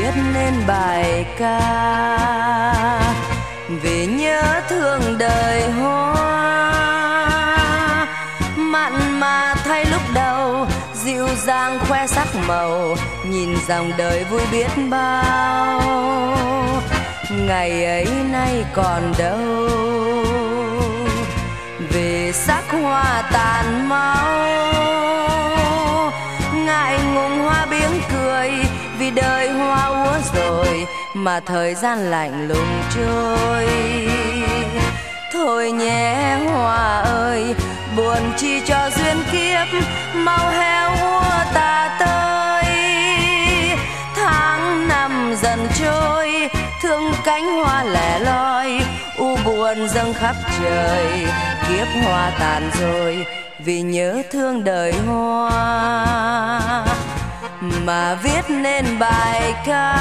viết nên bài ca vì nhớ thương đời hoa. Mặn mà thay lúc đầu, dịu dàng khoe sắc màu, nhìn dòng đời vui biết bao. Ngày ấy nay còn đâu, vì sắc hoa tàn mau. Ngại ngùng hoa biếng cười, vì đời hoa úa rồi mà thời gian lạnh lùng trôi. Thôi nhé hoa ơi, buồn chi cho duyên kiếp, mau héo úa ta tới. Tháng năm dần trôi, thương cánh hoa lẻ loi, u buồn dâng khắp trời. Kiếp hoa tàn rồi, vì nhớ thương đời hoa mà viết nên bài ca.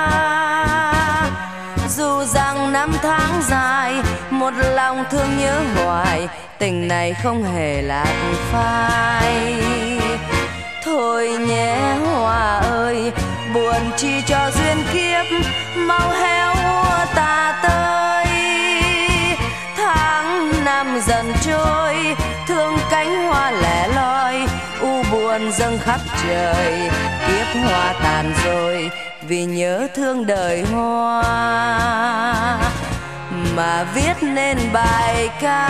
Dù rằng năm tháng dài, một lòng thương nhớ hoài, tình này không hề lạc phai. Thôi nhé hoa ơi, buồn chi cho duyên kiếp, mau héo úa ta tới. Tháng năm dần trôi, thương cánh hoa lẻ loi, u buồn dâng khắp trời. Kiếp hoa tàn rồi, vì nhớ thương đời hoa mà viết nên bài ca.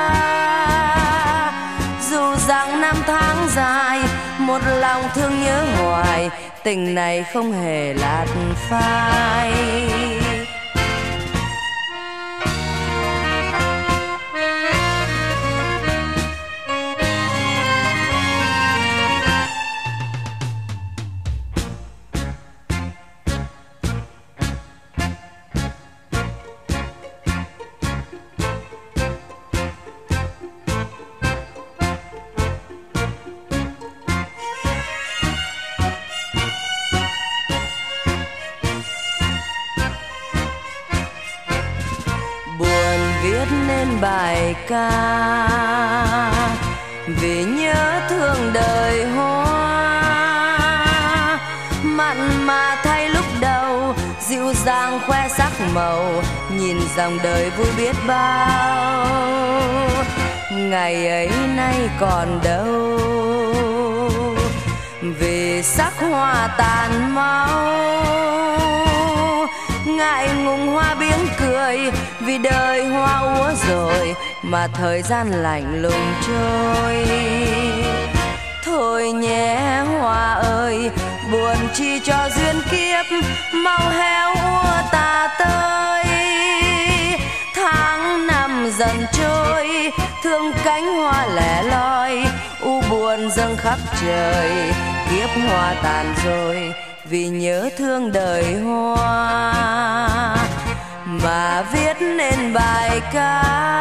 Dù rằng năm tháng dài, một lòng thương nhớ hoài, tình này không hề lạt phai. Viết nên bài ca vì nhớ thương đời hoa. Mặn mà thay lúc đầu, dịu dàng khoe sắc màu, nhìn dòng đời vui biết bao. Ngày ấy nay còn đâu, vì sắc hoa tàn mau. Ngại ngùng hoa biếng cười, vì đời hoa úa rồi mà thời gian lạnh lùng trôi. Thôi nhé hoa ơi, buồn chi cho duyên kiếp, mau héo úa ta tới. Tháng năm dần trôi, thương cánh hoa lẻ loi, u buồn dâng khắp trời. Kiếp hoa tàn rồi, vì nhớ thương đời hoa mà viết nên bài ca.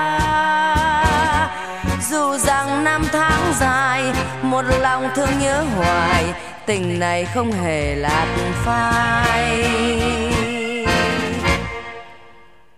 Dù rằng năm tháng dài, một lòng thương nhớ hoài, tình này không hề lạt phai.